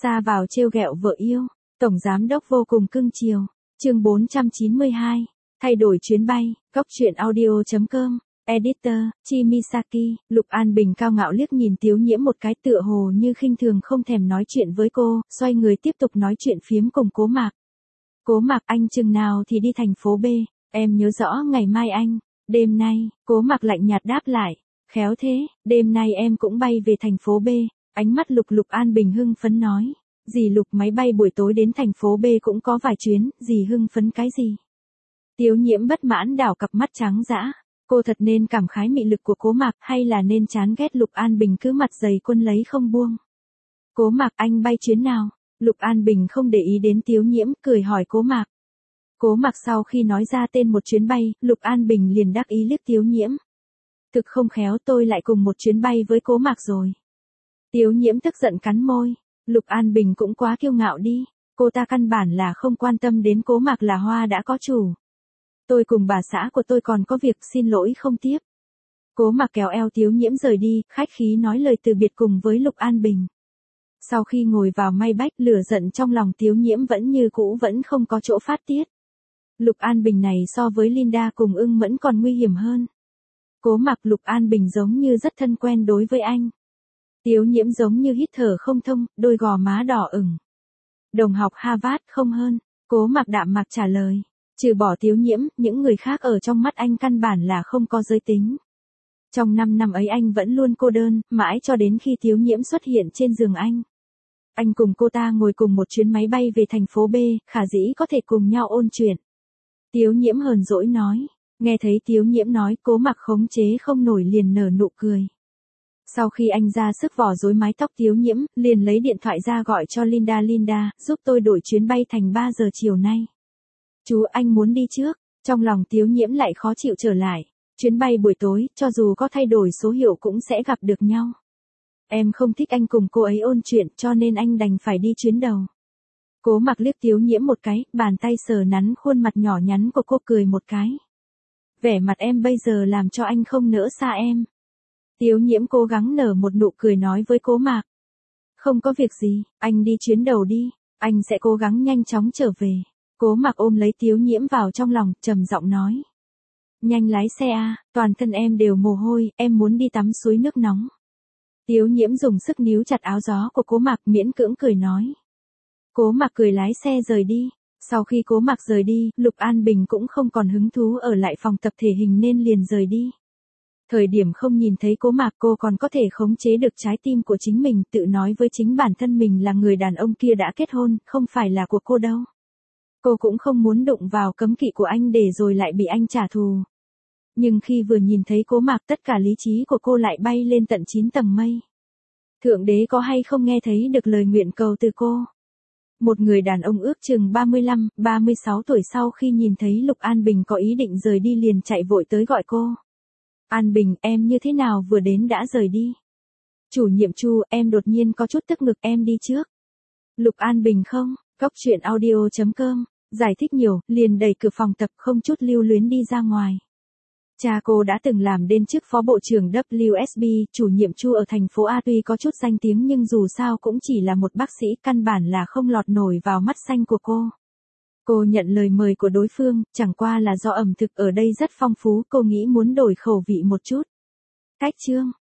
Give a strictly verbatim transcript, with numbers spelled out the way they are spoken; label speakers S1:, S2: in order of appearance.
S1: Ra vào trêu ghẹo vợ yêu, tổng giám đốc vô cùng cưng chiều. Chương bốn trăm chín mươi hai, thay đổi chuyến bay, góc truyện audio chấm com, editor, Chimisaki. Lục An Bình cao ngạo liếc nhìn Tiếu Nhiễm một cái, tựa hồ như khinh thường không thèm nói chuyện với cô, xoay người tiếp tục nói chuyện phiếm cùng Cố Mạc. Cố Mạc, anh chừng nào thì đi thành phố B, em nhớ rõ ngày mai anh, đêm nay. Cố Mạc lạnh nhạt đáp lại, khéo thế, đêm nay em cũng bay về thành phố B. Ánh mắt Lục Lục An Bình hưng phấn nói, dì Lục, máy bay buổi tối đến thành phố B cũng có vài chuyến, dì hưng phấn cái gì? Tiếu Nhiễm bất mãn đảo cặp mắt trắng dã, cô thật nên cảm khái mị lực của Cố Mạc, hay là nên chán ghét Lục An Bình cứ mặt dày quân lấy không buông. Cố Mạc, anh bay chuyến nào? Lục An Bình không để ý đến Tiếu Nhiễm, cười hỏi Cố Mạc. Cố Mạc sau khi nói ra tên một chuyến bay, Lục An Bình liền đắc ý liếc Tiếu Nhiễm. Thực không khéo, tôi lại cùng một chuyến bay với Cố Mạc rồi. Tiếu Nhiễm tức giận cắn môi, Lục An Bình cũng quá kiêu ngạo đi, cô ta căn bản là không quan tâm đến Cố Mạc là hoa đã có chủ. Tôi cùng bà xã của tôi còn có việc, xin lỗi không tiếp. Cố Mạc kéo eo Tiếu Nhiễm rời đi, khách khí nói lời từ biệt cùng với Lục An Bình. Sau khi ngồi vào may bách, lửa giận trong lòng Tiếu Nhiễm vẫn như cũ, vẫn không có chỗ phát tiết. Lục An Bình này so với Linda cùng Ưng Mẫn còn nguy hiểm hơn. Cố Mạc, Lục An Bình giống như rất thân quen đối với anh. Tiếu Nhiễm giống như hít thở không thông, đôi gò má đỏ ửng. Đồng học Harvard không hơn, Cố Mạc đạm mạc trả lời. Trừ bỏ Tiếu Nhiễm, những người khác ở trong mắt anh căn bản là không có giới tính. Trong năm năm ấy anh vẫn luôn cô đơn, mãi cho đến khi Tiếu Nhiễm xuất hiện trên giường anh. Anh cùng cô ta ngồi cùng một chuyến máy bay về thành phố B, khả dĩ có thể cùng nhau ôn chuyện. Tiếu Nhiễm hờn dỗi nói. Nghe thấy Tiếu Nhiễm nói, Cố Mạc khống chế không nổi liền nở nụ cười. Sau khi anh ra sức vò rối mái tóc Tiếu Nhiễm, liền lấy điện thoại ra gọi cho Linda. Linda, giúp tôi đổi chuyến bay thành ba giờ chiều nay. Chú, anh muốn đi trước. Trong lòng Tiếu Nhiễm lại khó chịu trở lại. Chuyến bay buổi tối, cho dù có thay đổi số hiệu cũng sẽ gặp được nhau. Em không thích anh cùng cô ấy ôn chuyện, cho nên anh đành phải đi chuyến đầu. Cố Mạc liếc Tiếu Nhiễm một cái, bàn tay sờ nắn khuôn mặt nhỏ nhắn của cô, cười một cái. Vẻ mặt em bây giờ làm cho anh không nỡ xa em. Tiếu Nhiễm cố gắng nở một nụ cười nói với Cố Mạc. Không có việc gì, anh đi chuyến đầu đi, anh sẽ cố gắng nhanh chóng trở về. Cố Mạc ôm lấy Tiếu Nhiễm vào trong lòng, trầm giọng nói. Nhanh lái xe a, toàn thân em đều mồ hôi, em muốn đi tắm suối nước nóng. Tiếu Nhiễm dùng sức níu chặt áo gió của Cố Mạc, miễn cưỡng cười nói. Cố Mạc cười lái xe rời đi. Sau khi Cố Mạc rời đi, Lục An Bình cũng không còn hứng thú ở lại phòng tập thể hình nên liền rời đi. Thời điểm không nhìn thấy Cố Mạc, cô còn có thể khống chế được trái tim của chính mình, tự nói với chính bản thân mình là người đàn ông kia đã kết hôn, không phải là của cô đâu. Cô cũng không muốn đụng vào cấm kỵ của anh để rồi lại bị anh trả thù. Nhưng khi vừa nhìn thấy Cố Mạc, tất cả lý trí của cô lại bay lên tận chín tầng mây. Thượng đế có hay không nghe thấy được lời nguyện cầu từ cô? Một người đàn ông ước chừng ba mươi lăm, ba mươi sáu tuổi sau khi nhìn thấy Lục An Bình có ý định rời đi liền chạy vội tới gọi cô. An Bình, em như thế nào vừa đến đã rời đi? Chủ nhiệm Chu, em đột nhiên có chút tức ngực, em đi trước. Lục An Bình không, góc truyện audio chấm com, giải thích nhiều, liền đẩy cửa phòng tập không chút lưu luyến đi ra ngoài. Cha cô đã từng làm đến chức phó bộ trưởng W S B, chủ nhiệm Chu ở thành phố A, tuy có chút danh tiếng nhưng dù sao cũng chỉ là một bác sĩ, căn bản là không lọt nổi vào mắt xanh của cô. Cô nhận lời mời của đối phương, chẳng qua là do ẩm thực ở đây rất phong phú, cô nghĩ muốn đổi khẩu vị một chút. Cách chương